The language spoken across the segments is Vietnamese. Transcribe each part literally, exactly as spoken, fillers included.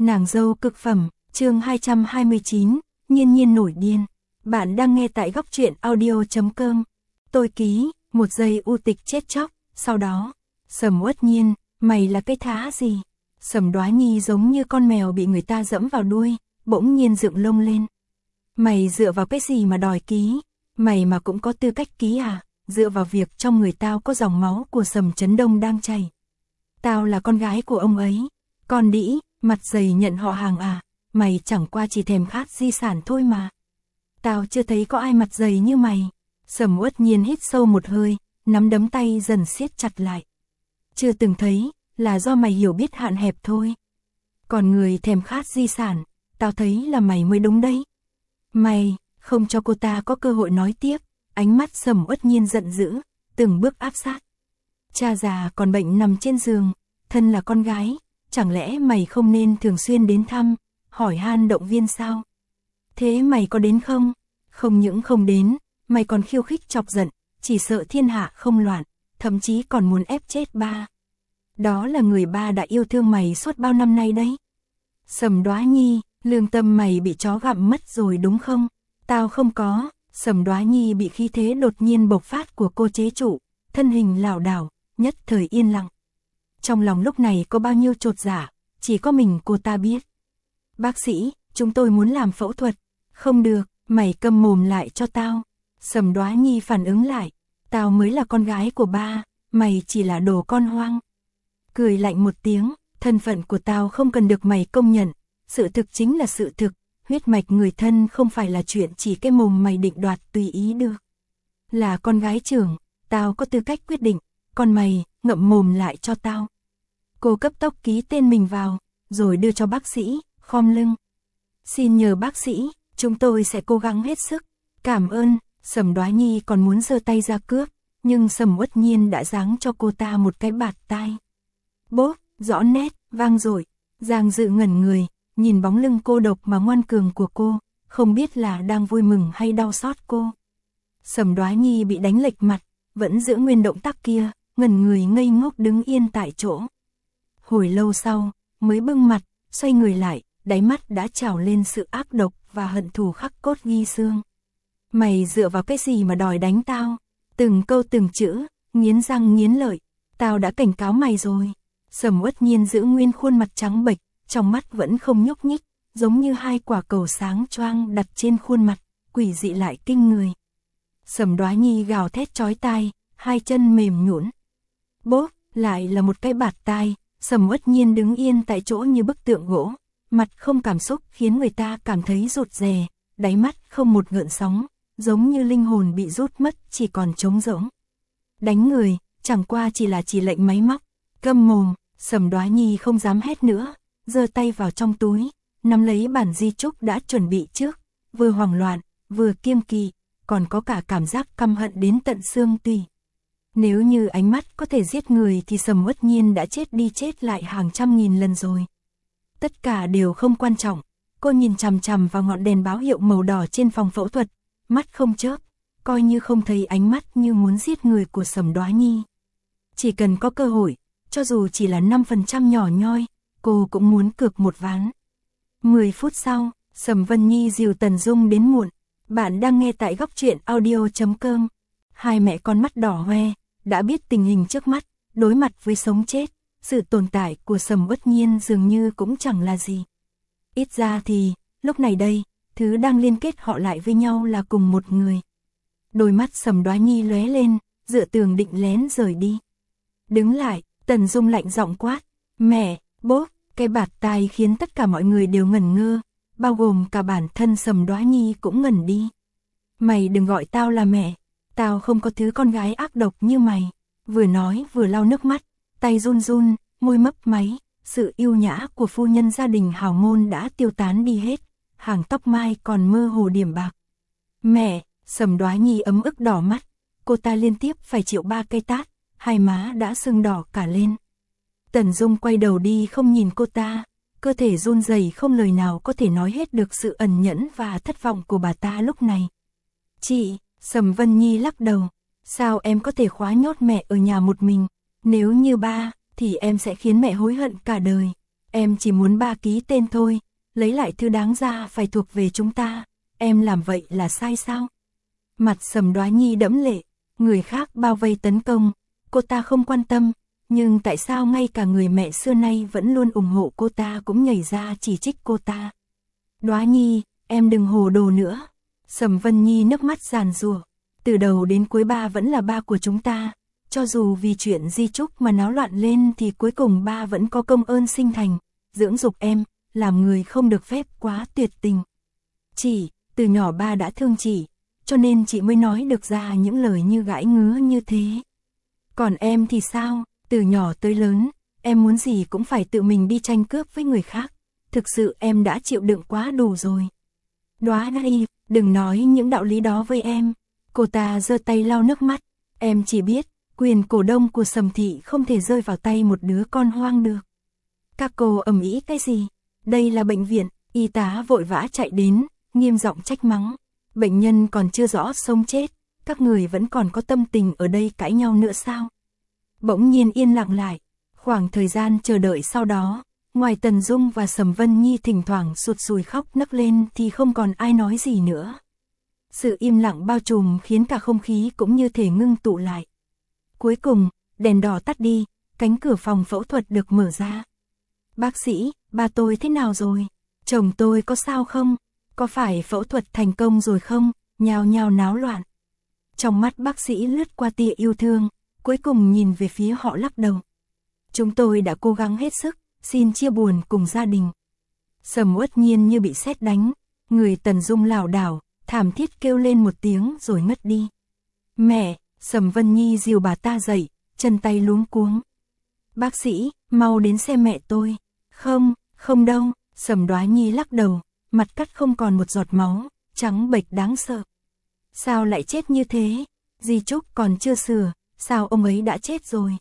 Nàng dâu cực phẩm, chương hai trăm hai mươi chín, Nhiên Nhiên nổi điên. Bạn đang nghe tại góc truyện audio chấm com. Tôi ký, một giây u tịch chết chóc, sau đó, Sầm Uất Nhiên, mày là cái thá gì? Sầm Đoá Nhi giống như con mèo bị người ta dẫm vào đuôi, bỗng nhiên dựng lông lên. Mày dựa vào cái gì mà đòi ký? Mày mà cũng có tư cách ký à? Dựa vào việc trong người tao có dòng máu của Sầm Trấn Đông đang chảy. Tao là con gái của ông ấy. Con đĩ, mặt dày nhận họ hàng à? Mày chẳng qua chỉ thèm khát di sản thôi mà. Tao chưa thấy có ai mặt dày như mày. Sầm Uất Nhiên hít sâu một hơi, nắm đấm tay dần siết chặt lại. Chưa từng thấy, là do mày hiểu biết hạn hẹp thôi. Còn người thèm khát di sản, tao thấy là mày mới đúng đấy. Mày, không cho cô ta có cơ hội nói tiếp, ánh mắt Sầm Uất Nhiên giận dữ, từng bước áp sát. Cha già còn bệnh nằm trên giường, thân là con gái, chẳng lẽ mày không nên thường xuyên đến thăm, hỏi han động viên sao? Thế mày có đến không? Không những không đến, mày còn khiêu khích chọc giận, chỉ sợ thiên hạ không loạn, thậm chí còn muốn ép chết ba. Đó là người ba đã yêu thương mày suốt bao năm nay đấy. Sầm Đoá Nhi, lương tâm mày bị chó gặm mất rồi đúng không? Tao không có. Sầm Đoá Nhi bị khí thế đột nhiên bộc phát của cô chế trụ, thân hình lảo đảo, nhất thời yên lặng. Trong lòng lúc này có bao nhiêu chột dạ, chỉ có mình cô ta biết. Bác sĩ, chúng tôi muốn làm phẫu thuật. Không được, mày câm mồm lại cho tao. Sầm Đoá Nhi phản ứng lại, tao mới là con gái của ba, mày chỉ là đồ con hoang. Cười lạnh một tiếng, thân phận của tao không cần được mày công nhận, sự thực chính là sự thực, huyết mạch người thân không phải là chuyện chỉ cái mồm mày định đoạt tùy ý được. Là con gái trưởng, tao có tư cách quyết định, còn mày, ngậm mồm lại cho tao. Cô cấp tốc ký tên mình vào, rồi đưa cho bác sĩ, khom lưng. Xin nhờ bác sĩ, chúng tôi sẽ cố gắng hết sức. Cảm ơn. Sầm Đoá Nhi còn muốn giơ tay ra cướp, nhưng Sầm Uất Nhiên đã giáng cho cô ta một cái bạt tai. Bốp, rõ nét, vang dội. Giang Dự ngẩn người, nhìn bóng lưng cô độc mà ngoan cường của cô, không biết là đang vui mừng hay đau xót cô. Sầm Đoá Nhi bị đánh lệch mặt, vẫn giữ nguyên động tác kia, ngẩn người ngây ngốc đứng yên tại chỗ. Hồi lâu sau, mới bưng mặt, xoay người lại, đáy mắt đã trào lên sự ác độc và hận thù khắc cốt ghi xương. Mày dựa vào cái gì mà đòi đánh tao? Từng câu từng chữ, nghiến răng nghiến lợi, tao đã cảnh cáo mày rồi. Sầm Uất Nhiên giữ nguyên khuôn mặt trắng bệch, trong mắt vẫn không nhúc nhích, giống như hai quả cầu sáng choang đặt trên khuôn mặt, quỷ dị lại kinh người. Sầm Đoá Nhi gào thét chói tai, hai chân mềm nhũn. Bốp, lại là một cái bạt tai. Sầm Uất Nhiên đứng yên tại chỗ như bức tượng gỗ, mặt không cảm xúc khiến người ta cảm thấy rụt rè, đáy mắt không một gợn sóng, giống như linh hồn bị rút mất chỉ còn trống rỗng. Đánh người, chẳng qua chỉ là chỉ lệnh máy móc. Câm mồm. Sầm Đoá Nhi không dám hét nữa, giơ tay vào trong túi, nắm lấy bản di chúc đã chuẩn bị trước, vừa hoảng loạn, vừa kiêng kỵ, còn có cả cảm giác căm hận đến tận xương tủy. Nếu như ánh mắt có thể giết người thì Sầm Uất Nhiên đã chết đi chết lại hàng trăm nghìn lần rồi. Tất cả đều không quan trọng, cô nhìn chằm chằm vào ngọn đèn báo hiệu màu đỏ trên phòng phẫu thuật, mắt không chớp, coi như không thấy ánh mắt như muốn giết người của Sầm Đoá Nhi. Chỉ cần có cơ hội, cho dù chỉ là năm phần trăm nhỏ nhoi, cô cũng muốn cược một ván. mười phút sau, Sầm Vân Nhi dìu Tần Dung đến muộn. Bạn đang nghe tại góc truyện audio chấm com. Hai mẹ con mắt đỏ hoe, đã biết tình hình trước mắt, đối mặt với sống chết, sự tồn tại của Sầm Uất Nhiên dường như cũng chẳng là gì. Ít ra thì, lúc này đây, thứ đang liên kết họ lại với nhau là cùng một người. Đôi mắt Sầm Đoá Nhi lóe lên, dựa tường định lén rời đi. Đứng lại. Tần Dung lạnh giọng quát, mẹ, bốp, cái bạt tai khiến tất cả mọi người đều ngẩn ngơ, bao gồm cả bản thân Sầm Đoá Nhi cũng ngẩn đi. Mày đừng gọi tao là mẹ, tao không có thứ con gái ác độc như mày. Vừa nói vừa lau nước mắt, tay run run, môi mấp máy, sự yêu nhã của phu nhân gia đình hào môn đã tiêu tán đi hết, hàng tóc mai còn mơ hồ điểm bạc. Mẹ, Sầm Đoá Nhi ấm ức đỏ mắt, cô ta liên tiếp phải chịu ba cây tát. Hai má đã sưng đỏ cả lên. Tần Dung quay đầu đi không nhìn cô ta, cơ thể run rẩy không lời nào có thể nói hết được sự ẩn nhẫn và thất vọng của bà ta lúc này. Chị, Sầm Vân Nhi lắc đầu, sao em có thể khóa nhốt mẹ ở nhà một mình, nếu như ba, thì em sẽ khiến mẹ hối hận cả đời. Em chỉ muốn ba ký tên thôi, lấy lại thứ đáng ra phải thuộc về chúng ta, em làm vậy là sai sao? Mặt Sầm Đoá Nhi đẫm lệ, người khác bao vây tấn công, cô ta không quan tâm, nhưng tại sao ngay cả người mẹ xưa nay vẫn luôn ủng hộ cô ta cũng nhảy ra chỉ trích cô ta. Đoá Nhi, em đừng hồ đồ nữa. Sầm Vân Nhi nước mắt giàn giụa, từ đầu đến cuối ba vẫn là ba của chúng ta, cho dù vì chuyện di chúc mà náo loạn lên thì cuối cùng ba vẫn có công ơn sinh thành, dưỡng dục em, làm người không được phép quá tuyệt tình. Chỉ, từ nhỏ ba đã thương chị, cho nên chị mới nói được ra những lời như gãi ngứa như thế. Còn em thì sao, từ nhỏ tới lớn, em muốn gì cũng phải tự mình đi tranh cướp với người khác, thực sự em đã chịu đựng quá đủ rồi. Đoá Nhi, đừng nói những đạo lý đó với em. Cô ta giơ tay lau nước mắt, em chỉ biết, quyền cổ đông của Sầm thị không thể rơi vào tay một đứa con hoang được. Các cô ầm ĩ cái gì? Đây là bệnh viện, y tá vội vã chạy đến, nghiêm giọng trách mắng. Bệnh nhân còn chưa rõ sống chết, các người vẫn còn có tâm tình ở đây cãi nhau nữa sao? Bỗng nhiên yên lặng lại, khoảng thời gian chờ đợi sau đó, ngoài Tần Dung và Sầm Vân Nhi thỉnh thoảng sụt sùi khóc nấc lên thì không còn ai nói gì nữa. Sự im lặng bao trùm khiến cả không khí cũng như thể ngưng tụ lại. Cuối cùng, đèn đỏ tắt đi, cánh cửa phòng phẫu thuật được mở ra. Bác sĩ, ba tôi thế nào rồi? Chồng tôi có sao không? Có phải phẫu thuật thành công rồi không? Nhao nhao náo loạn. Trong mắt bác sĩ lướt qua tia yêu thương, cuối cùng nhìn về phía họ lắc đầu. Chúng tôi đã cố gắng hết sức, xin chia buồn cùng gia đình. Sầm Uất Nhiên như bị sét đánh, người Tần Dung lảo đảo, thảm thiết kêu lên một tiếng rồi ngất đi. Mẹ, Sầm Vân Nhi dìu bà ta dậy, chân tay luống cuống. Bác sĩ, mau đến xem mẹ tôi. Không, không đâu, Sầm Đoá Nhi lắc đầu, mặt cắt không còn một giọt máu, trắng bệch đáng sợ. Sao lại chết như thế? Di chúc còn chưa sửa, sao ông ấy đã chết rồi?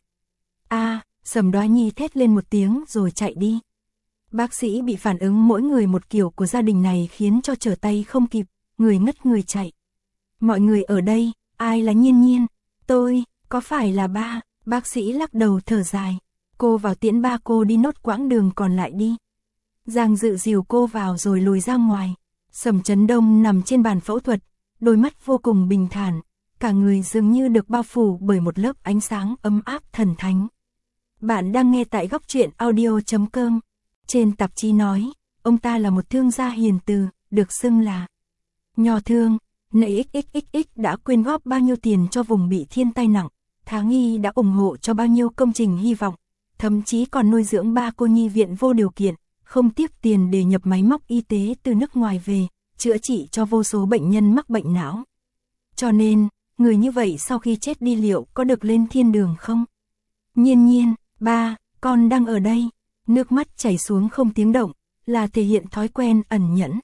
A, Sầm Đoá Nhi thét lên một tiếng rồi chạy đi. Bác sĩ bị phản ứng mỗi người một kiểu của gia đình này khiến cho trở tay không kịp, người ngất người chạy. Mọi người ở đây, ai là Nhiên Nhiên? Tôi, có phải là ba? Bác sĩ lắc đầu thở dài. Cô vào tiễn ba cô đi nốt quãng đường còn lại đi. Giang Dự dìu cô vào rồi lùi ra ngoài. Sầm Chấn Đông nằm trên bàn phẫu thuật, đôi mắt vô cùng bình thản, cả người dường như được bao phủ bởi một lớp ánh sáng ấm áp thần thánh. Bạn đang nghe tại góc truyện audio chấm com. Trên tạp chí nói, ông ta là một thương gia hiền từ, được xưng là Nho Thương. en ích ích ích ích đã quyên góp bao nhiêu tiền cho vùng bị thiên tai nặng, Tháng Y đã ủng hộ cho bao nhiêu công trình hy vọng, thậm chí còn nuôi dưỡng ba cô nhi viện vô điều kiện, không tiếc tiền để nhập máy móc y tế từ nước ngoài về, chữa trị cho vô số bệnh nhân mắc bệnh não. Cho nên, người như vậy sau khi chết đi liệu có được lên thiên đường không? Nhiên Nhiên, ba, con đang ở đây. Nước mắt chảy xuống không tiếng động, là thể hiện thói quen ẩn nhẫn.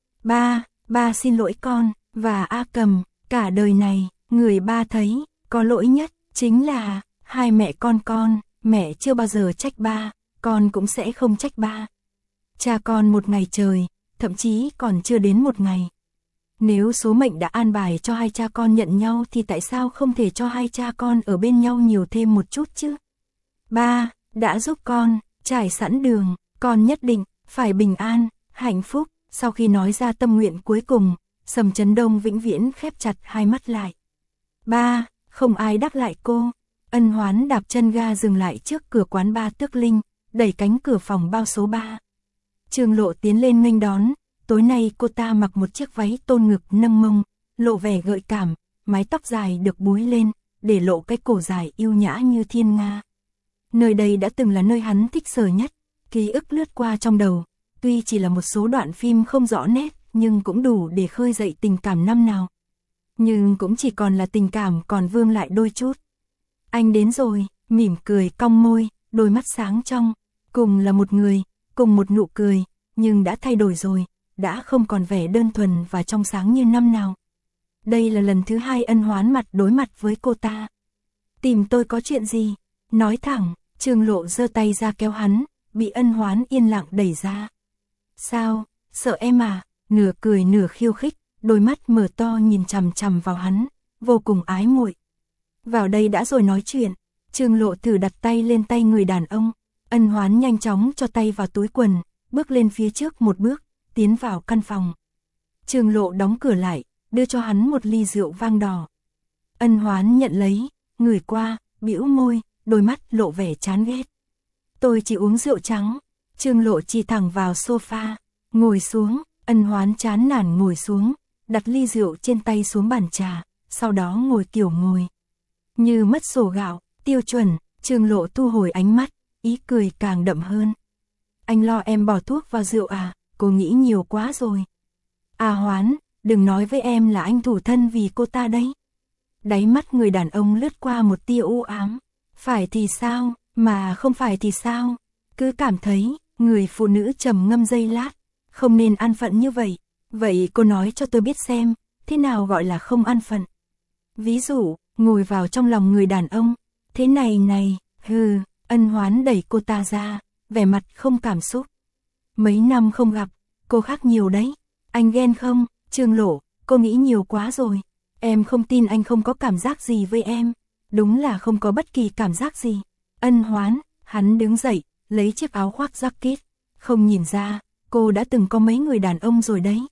Ba, ba xin lỗi con, và A Cầm, cả đời này, người ba thấy, có lỗi nhất, chính là, hai mẹ con con, mẹ chưa bao giờ trách ba, con cũng sẽ không trách ba. Cha con một ngày trời, thậm chí còn chưa đến một ngày. Nếu số mệnh đã an bài cho hai cha con nhận nhau thì tại sao không thể cho hai cha con ở bên nhau nhiều thêm một chút chứ? Ba, đã giúp con, trải sẵn đường, con nhất định, phải bình an, hạnh phúc. Sau khi nói ra tâm nguyện cuối cùng, Sầm Chấn Đông vĩnh viễn khép chặt hai mắt lại. Ba, không ai đáp lại cô. Ân Hoán đạp chân ga dừng lại trước cửa quán ba Tước Linh, đẩy cánh cửa phòng bao số ba. Trương Lộ tiến lên nghênh đón, tối nay cô ta mặc một chiếc váy tôn ngực nâng mông, lộ vẻ gợi cảm, mái tóc dài được búi lên, để lộ cái cổ dài yêu nhã như thiên nga. Nơi đây đã từng là nơi hắn thích sở nhất, ký ức lướt qua trong đầu, tuy chỉ là một số đoạn phim không rõ nét, nhưng cũng đủ để khơi dậy tình cảm năm nào. Nhưng cũng chỉ còn là tình cảm còn vương lại đôi chút. Anh đến rồi, mỉm cười cong môi, đôi mắt sáng trong, cùng là một người, cùng một nụ cười, nhưng đã thay đổi rồi, đã không còn vẻ đơn thuần và trong sáng như năm nào. Đây là lần thứ hai Ân Hoán mặt đối mặt với cô ta. Tìm tôi có chuyện gì? Nói thẳng, Trương Lộ giơ tay ra kéo hắn, bị Ân Hoán yên lặng đẩy ra. Sao, sợ em à? Nửa cười nửa khiêu khích, đôi mắt mở to nhìn chằm chằm vào hắn, vô cùng ái muội. Vào đây đã rồi nói chuyện. Trương Lộ thử đặt tay lên tay người đàn ông, Ân Hoán nhanh chóng cho tay vào túi quần, bước lên phía trước một bước, tiến vào căn phòng. Trương Lộ đóng cửa lại, đưa cho hắn một ly rượu vang đỏ. Ân Hoán nhận lấy, ngửi qua, bĩu môi, đôi mắt lộ vẻ chán ghét. Tôi chỉ uống rượu trắng. Trương Lộ chỉ thẳng vào sofa, ngồi xuống. Ân Hoán chán nản ngồi xuống, đặt ly rượu trên tay xuống bàn trà, sau đó ngồi kiểu ngồi. Như mất sổ gạo, tiêu chuẩn. Trương Lộ thu hồi ánh mắt, ý cười càng đậm hơn. Anh lo em bỏ thuốc vào rượu à, cô nghĩ nhiều quá rồi. À Hoán, đừng nói với em là anh thủ thân vì cô ta đấy. Đáy mắt người đàn ông lướt qua một tia u ám. Phải thì sao, mà không phải thì sao. Cứ cảm thấy, người phụ nữ trầm ngâm giây lát, không nên an phận như vậy. Vậy cô nói cho tôi biết xem, thế nào gọi là không an phận. Ví dụ, ngồi vào trong lòng người đàn ông. Thế này này, hừ. Ân Hoán đẩy cô ta ra, vẻ mặt không cảm xúc. Mấy năm không gặp, cô khác nhiều đấy. Anh ghen không? Trương Lộ, cô nghĩ nhiều quá rồi. Em không tin anh không có cảm giác gì với em. Đúng là không có bất kỳ cảm giác gì. Ân Hoán, hắn đứng dậy, lấy chiếc áo khoác jacket. Không nhìn ra, cô đã từng có mấy người đàn ông rồi đấy.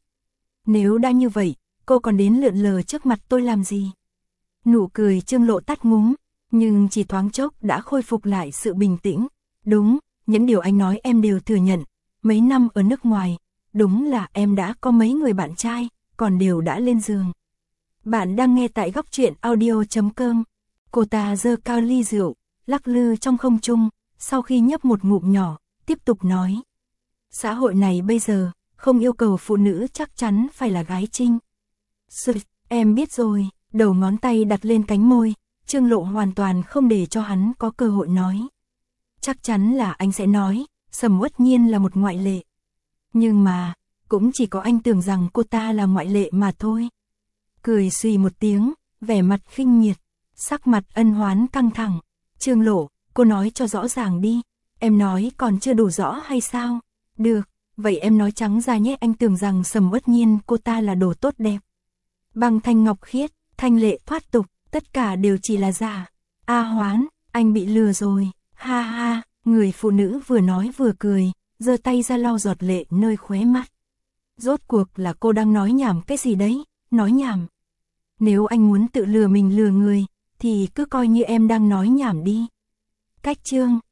Nếu đã như vậy, cô còn đến lượn lờ trước mặt tôi làm gì? Nụ cười Trương Lộ tắt ngúm, nhưng chỉ thoáng chốc đã khôi phục lại sự bình tĩnh. Đúng, những điều anh nói em đều thừa nhận. Mấy năm ở nước ngoài, đúng là em đã có mấy người bạn trai, còn đều đã lên giường. Bạn đang nghe tại góc truyện audio chấm com. Cô ta giơ cao ly rượu, lắc lư trong không trung, sau khi nhấp một ngụm nhỏ, tiếp tục nói. Xã hội này bây giờ, không yêu cầu phụ nữ chắc chắn phải là gái trinh. Sự, em biết rồi, đầu ngón tay đặt lên cánh môi, Trương Lộ hoàn toàn không để cho hắn có cơ hội nói. Chắc chắn là anh sẽ nói, Sầm Uất Nhiên là một ngoại lệ. Nhưng mà, cũng chỉ có anh tưởng rằng cô ta là ngoại lệ mà thôi. Cười xùy một tiếng, vẻ mặt khinh miệt, sắc mặt Ân Hoán căng thẳng. Trương Lộ, cô nói cho rõ ràng đi, em nói còn chưa đủ rõ hay sao? Được, vậy em nói trắng ra nhé, anh tưởng rằng Sầm Uất Nhiên cô ta là đồ tốt đẹp. Bằng thanh ngọc khiết, thanh lệ thoát tục, tất cả đều chỉ là giả. A Hoán, anh bị lừa rồi, ha ha, người phụ nữ vừa nói vừa cười, giơ tay ra lau giọt lệ nơi khóe mắt. Rốt cuộc là cô đang nói nhảm cái gì đấy, nói nhảm. Nếu anh muốn tự lừa mình lừa người, thì cứ coi như em đang nói nhảm đi. Cách chương